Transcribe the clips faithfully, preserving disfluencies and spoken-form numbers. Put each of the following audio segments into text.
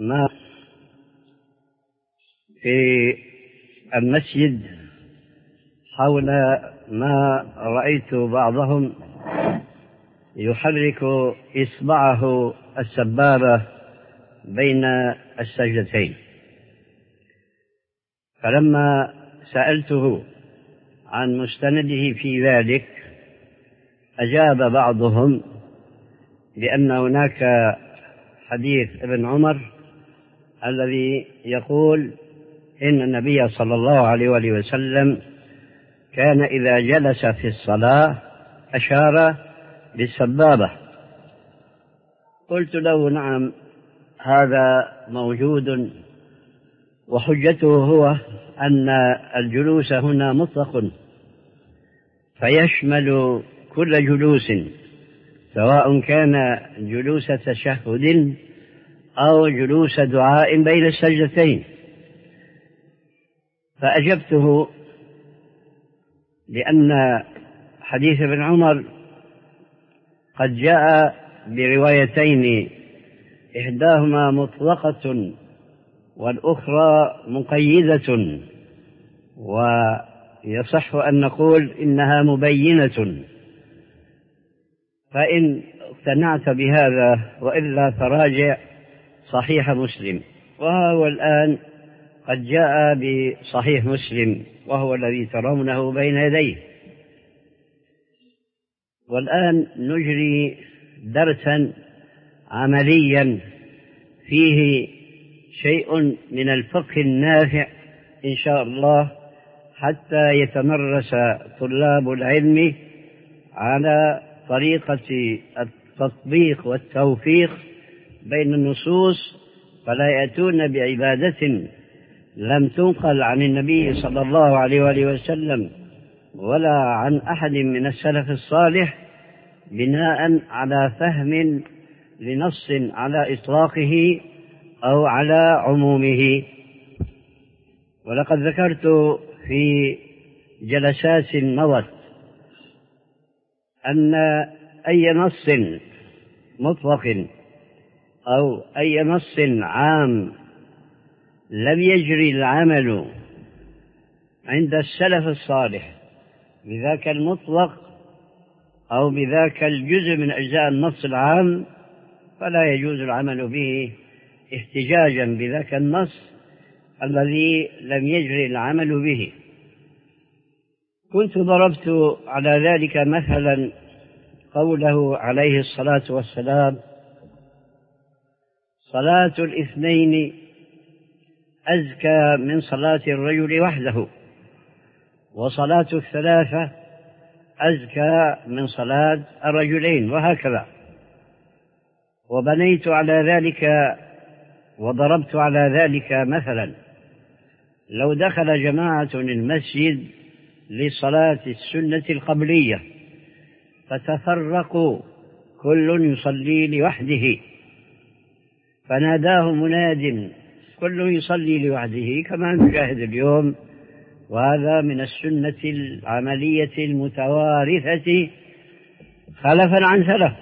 ما في المسجد حول ما رأيت بعضهم يحرك إصبعه السبابة بين السجدتين، فلما سألته عن مستنده في ذلك أجاب بعضهم بأن هناك حديث ابن عمر الذي يقول إن النبي صلى الله عليه وآله وسلم كان إذا جلس في الصلاة أشار بالسبابة. قلت له نعم، هذا موجود، وحجته هو أن الجلوس هنا مطلق فيشمل كل جلوس، سواء كان جلوس تشهد أو جلوس دعاء بين السجدتين. فأجبته لأن حديث ابن عمر قد جاء بروايتين، إحداهما مطلقة والأخرى مقيدة، ويصح أن نقول إنها مبينة، فإن اقتنعت بهذا وإلا فراجع صحيح مسلم، وهو الآن قد جاء بصحيح مسلم وهو الذي ترونه بين يديه. والآن نجري درسا عمليا فيه شيء من الفقه النافع إن شاء الله، حتى يتمرس طلاب العلم على طريقة التطبيق والتوفيق بين النصوص، فلا يأتون بعبادة لم تنقل عن النبي صلى الله عليه وآله وسلم ولا عن أحد من السلف الصالح بناء على فهم لنص على إطلاقه أو على عمومه. ولقد ذكرت في جلسات مضت أن أي نص مطلق أو أي نص عام لم يجري العمل عند السلف الصالح بذاك المطلق أو بذاك الجزء من أجزاء النص العام، فلا يجوز العمل به احتجاجا بذاك النص الذي لم يجري العمل به. كنت ضربت على ذلك مثلا قوله عليه الصلاة والسلام: صلاة الاثنين أزكى من صلاة الرجل وحده، وصلاة الثلاثة أزكى من صلاة الرجلين، وهكذا. وبنيت على ذلك وضربت على ذلك مثلا: لو دخل جماعة المسجد لصلاة السنة القبلية فتفرقوا كل يصلي لوحده، فناداه مناد كل يصلي لوحده كما نشاهد اليوم، وهذا من السنة العملية المتوارثة خلفا عن سلف.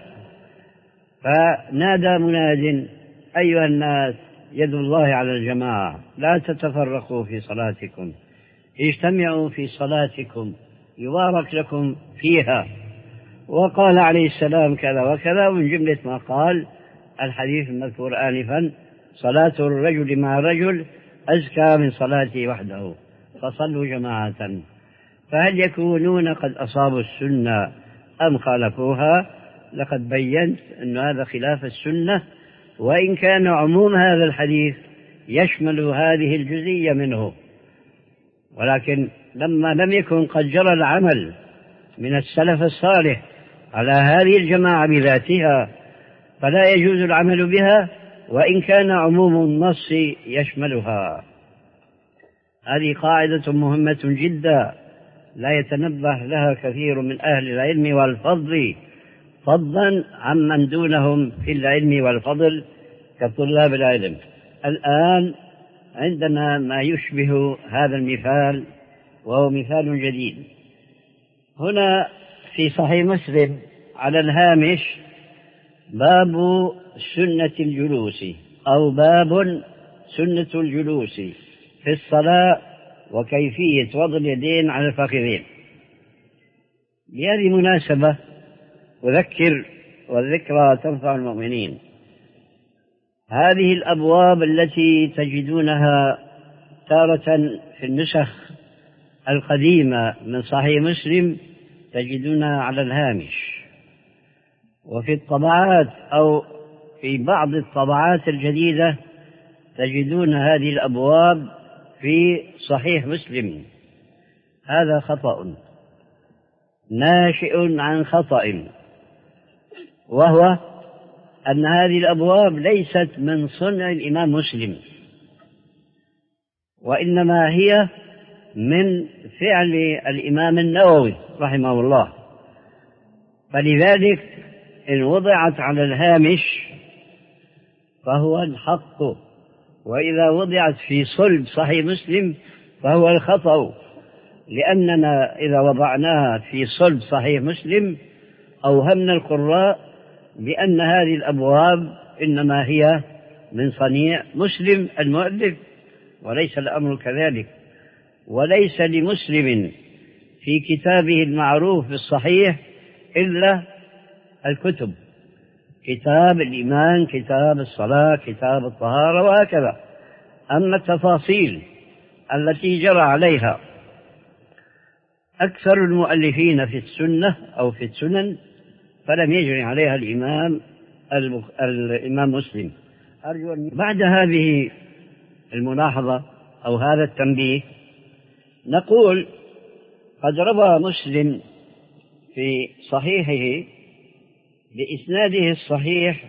فنادى مناد: أيها الناس، يد الله على الجماعة، لا تتفرقوا في صلاتكم، اجتمعوا في صلاتكم يبارك لكم فيها. وقال عليه السلام كذا وكذا، ومن جملة ما قال الحديث المذكور آنفا: صلاة الرجل مع رجل أزكى من صلاته وحده، فصلوا جماعة. فهل يكونون قد أصابوا السنة أم خالفوها؟ لقد بينت أن هذا خلاف السنة، وإن كان عموم هذا الحديث يشمل هذه الجزئية منه، ولكن لما لم يكن قد جرى العمل من السلف الصالح على هذه الجماعة بذاتها فلا يجوز العمل بها، وإن كان عموم النص يشملها. هذه قاعدة مهمة جدا لا يتنبه لها كثير من أهل العلم والفضل، فضلا عمن دونهم في العلم والفضل كطلاب العلم. الآن عندنا ما يشبه هذا المثال، وهو مثال جديد. هنا في صحيح مسلم على الهامش: باب سنة الجلوس أو باب سنة الجلوس في الصلاة وكيفية وضع اليدين على الفخذين. بهذه المناسبة أذكر والذكرى تنفع المؤمنين. هذه الأبواب التي تجدونها تارة في النسخ القديمة من صحيح مسلم تجدونها على الهامش، وفي الطبعات أو في بعض الطبعات الجديدة تجدون هذه الأبواب في صحيح مسلم. هذا خطأ ناشئ عن خطأ، وهو أن هذه الأبواب ليست من صنع الإمام مسلم، وإنما هي من فعل الإمام النووي رحمه الله. فلذلك إن وضعت على الهامش فهو الحق، وإذا وضعت في صلب صحيح مسلم فهو الخطأ، لأننا إذا وضعناها في صلب صحيح مسلم أوهمنا القراء بأن هذه الأبواب إنما هي من صنيع مسلم المؤلف، وليس الأمر كذلك. وليس لمسلم في كتابه المعروف بالصحيح إلا الكتب: كتاب الإيمان، كتاب الصلاة، كتاب الطهارة، وهكذا. أما التفاصيل التي جرى عليها أكثر المؤلفين في السنة أو في السنن فلم يجري عليها الإمام الإمام مسلم. أرجو أن بعد هذه الملاحظة أو هذا التنبيه نقول: قد روى مسلم في صحيحه بإسناده الصحيح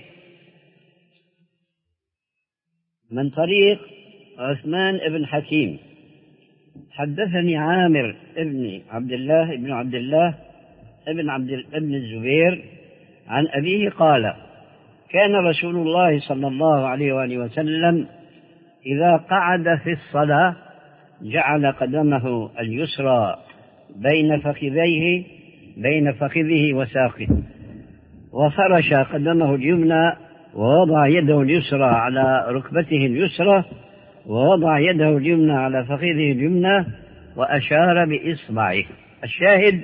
من طريق عثمان بن حكيم: حدثني عامر ابن عبد الله ابن عبد الله ابن عبد ابن الزبير عن أبيه قال: كان رسول الله صلى الله عليه وآله وسلم إذا قعد في الصلاة جعل قدمه اليسرى بين فخذيه بين فخذه وساقه، وفرش قدمه اليمنى، ووضع يده اليسرى على ركبته اليسرى، ووضع يده اليمنى على فخذه اليمنى، وأشار بإصبعه. الشاهد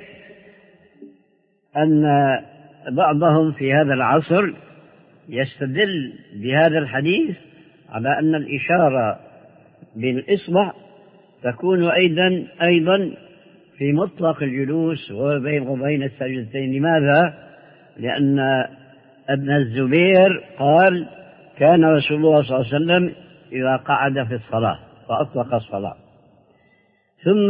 أن بعضهم في هذا العصر يستدل بهذا الحديث على أن الإشارة بالإصبع تكون أيضا أيضا في مطلق الجلوس وبين وبين السجدتين. لماذا؟ لأن ابن الزبير قال: كان رسول الله صلى الله عليه وسلم إذا قعد في الصلاة فأطلق الصلاة. ثم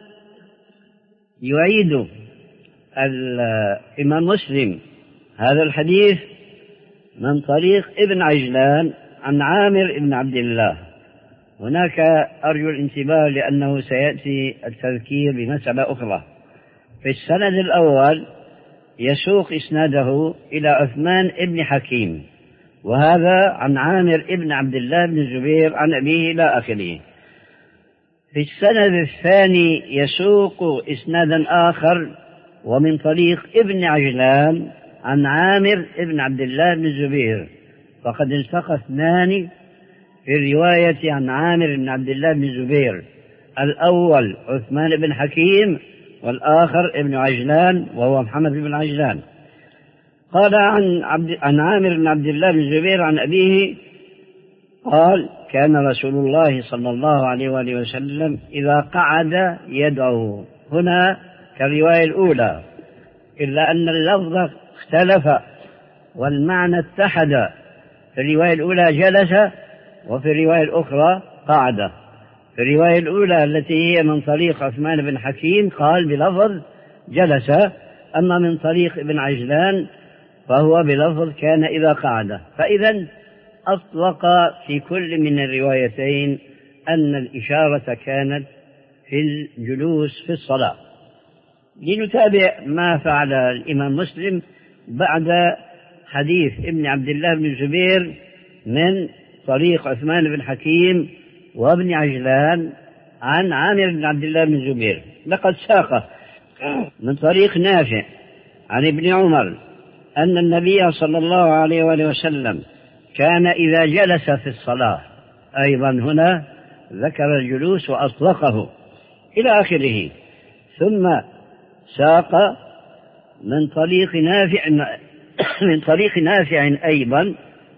يعيد الإمام مسلم هذا الحديث من طريق ابن عجلان عن عامر بن عبد الله. هناك أرجو الانتباه لأنه سيأتي التذكير بمسألة أخرى. في السند الأول يسوق إسناده إلى عثمان بن حكيم، وهذا عن عامر بن عبد الله بن الزبير عن أبيه إلى آخره. في السند الثاني يسوق إسنادا آخر ومن طريق ابن عجلان عن عامر بن عبد الله بن الزبير، فقد التقى اثنان في الرواية عن عامر بن عبد الله بن الزبير: الأول عثمان بن حكيم، والآخر ابن عجلان وهو محمد بن عجلان. قال عن, عبد عن عامر بن عبد الله بن الزبير عن أبيه قال: كان رسول الله صلى الله عليه وآله وسلم إذا قعد يدعو. هنا كالرواية الأولى، إلا أن اللفظ اختلف والمعنى اتحد. في الرواية الأولى جلس، وفي الرواية الأخرى قعد. في الرواية الأولى التي هي من طريق عثمان بن حكيم قال بلفظ جلس، أما من طريق ابن عجلان فهو بلفظ كان إذا قعد. فإذا أطلق في كل من الروايتين أن الإشارة كانت في الجلوس في الصلاة. لنتابع ما فعل الإمام مسلم بعد حديث ابن عبد الله بن الزبير من طريق عثمان بن حكيم وابن عجلان عن عامر بن عبد الله بن الزبير. لقد ساق من طريق نافع عن ابن عمر أن النبي صلى الله عليه وآله وسلم كان إذا جلس في الصلاة، أيضا هنا ذكر الجلوس وأطلقه إلى آخره. ثم ساق من طريق نافع من طريق نافع أيضا،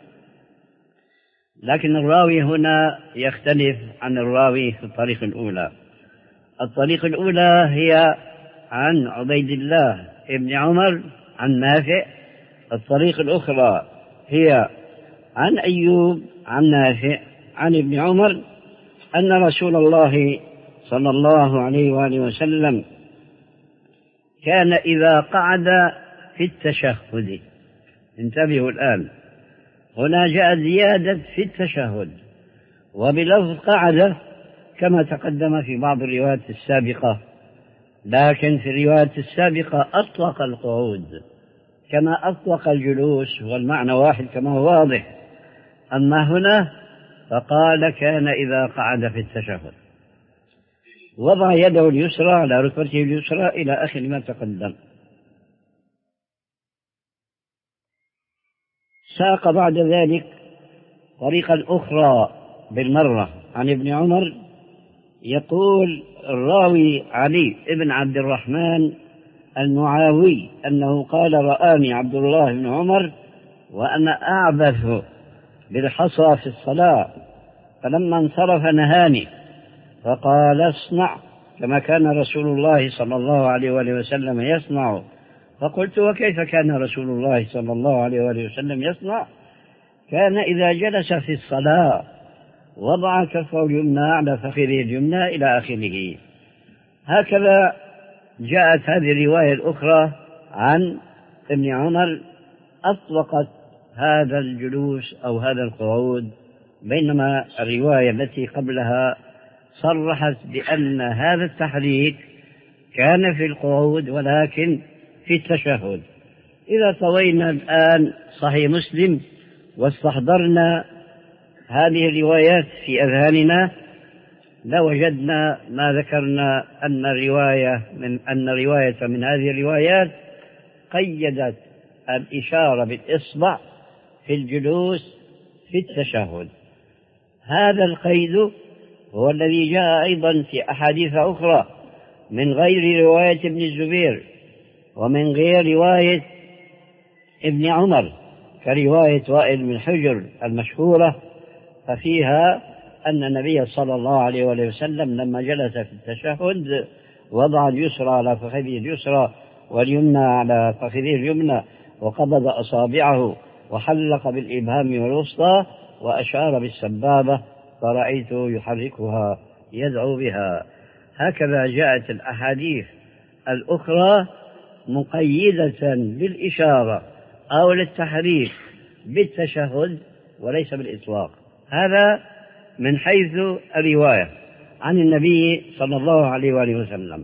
لكن الراوي هنا يختلف عن الراوي في الطريق الأولى. الطريق الأولى هي عن عبيد الله ابن عمر عن نافع، الطريق الأخرى هي عن أيوب عن نافع عن ابن عمر أن رسول الله صلى الله عليه وآله وسلم كان إذا قعد في التشهد. انتبهوا الآن، هنا جاء زيادة في التشهد وبلفظ قعد كما تقدم في بعض الروايات السابقة، لكن في الروايات السابقة أطلق القعود كما أطلق الجلوس، والمعنى واحد كما هو واضح. أما هنا فقال كان إذا قعد في التشهد وضع يده اليسرى على ركبته اليسرى إلى آخر ما تقدم. ساق بعد ذلك طريقا أخرى بالمرة عن ابن عمر، يقول الراوي علي بن عبد الرحمن المعاوي أنه قال رآني عبد الله بن عمر وأنا أعبث بالحصى في الصلاة، فلما انصرف نهاني فقال اصنع كما كان رسول الله صلى الله عليه وآله وسلم يصنع. فقلت وكيف كان رسول الله صلى الله عليه وآله وسلم يصنع؟ كان إذا جلس في الصلاة وضع كفه اليمنى على فخذه اليمنى إلى آخره. هكذا جاءت هذه الرواية الأخرى عن ابن عمر أطلقت هذا الجلوس أو هذا القعود، بينما الرواية التي قبلها صرحت بأن هذا التحريك كان في القعود ولكن في التشهد. إذا طوينا الآن صحيح مسلم واستحضرنا هذه الروايات في أذهاننا لوجدنا ما ذكرنا أن الرواية من أن رواية من هذه الروايات قيدت الإشارة بالإصبع في الجلوس في التشهد. هذا القيد هو الذي جاء أيضا في أحاديث أخرى من غير رواية ابن الزبير ومن غير رواية ابن عمر، كرواية وائل بن حجر المشهورة، ففيها أن النبي صلى الله عليه وسلم لما جلس في التشهد وضع اليسرى على فخذه اليسرى واليمنى على فخذه اليمنى وقبض أصابعه وحلق بالإبهام والوسطى وأشار بالسبابة فرأيته يحركها يدعو بها. هكذا جاءت الأحاديث الأخرى مقيدة بالإشارة أو للتحريك بالتشهد وليس بالإطلاق. هذا من حيث الرواية عن النبي صلى الله عليه وآله وسلم.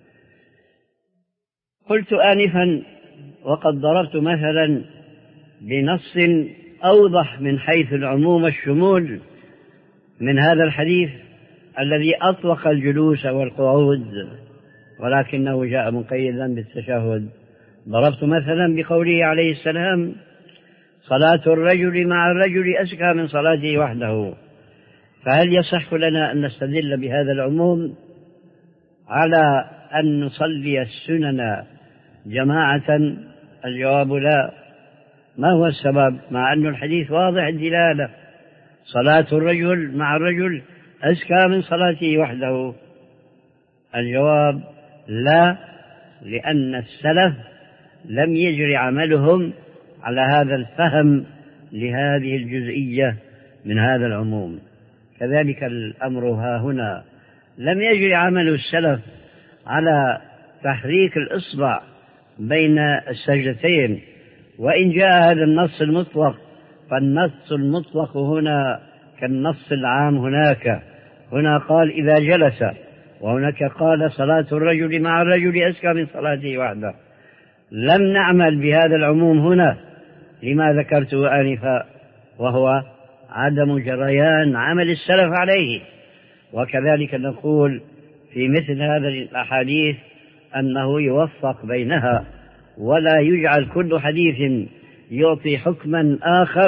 قلت آنفا وقد ضربت مثلا بنص أوضح من حيث العموم والشمول من هذا الحديث الذي أطلق الجلوس والقعود ولكنه جاء مقيدا بالتشهد. ضربت مثلا بقوله عليه السلام صلاة الرجل مع الرجل أزكى من صلاته وحده. فهل يصح لنا أن نستدل بهذا العموم على أن نصلي السنن جماعة؟ الجواب لا. ما هو السبب؟ مع أن الحديث واضح الدلالة، صلاة الرجل مع الرجل أزكى من صلاته وحده. الجواب لا، لأن السلف لم يجري عملهم على هذا الفهم لهذه الجزئية من هذا العموم. كذلك الأمر ها هنا، لم يجري عمل السلف على تحريك الإصبع بين السجدتين. وإن جاء هذا النص المطلق فالنص المطلق هنا كالنص العام هناك. هنا قال إذا جلس وهناك قال صلاة الرجل مع الرجل أزكى من صلاته وحده. لم نعمل بهذا العموم هنا لما ذكرته آنفا، وهو عدم جريان عمل السلف عليه. وكذلك نقول في مثل هذه الأحاديث أنه يوفق بينها، ولا يجعل كل حديث يعطي حكما آخر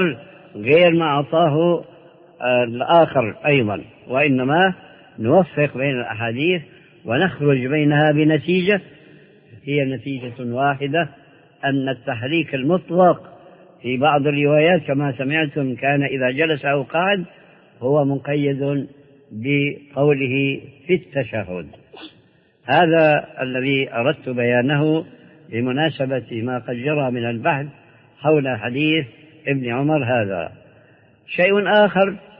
غير ما أعطاه الآخر أيضا، وإنما نوفق بين الأحاديث ونخرج بينها بنتيجة هي نتيجة واحدة، أن التحريك المطلق في بعض الروايات كما سمعتم كان إذا جلس أو قعد هو مقيد بقوله في التشهد. هذا الذي أردت بيانه بمناسبة ما قد جرى من البحث حول حديث ابن عمر هذا. شيء آخر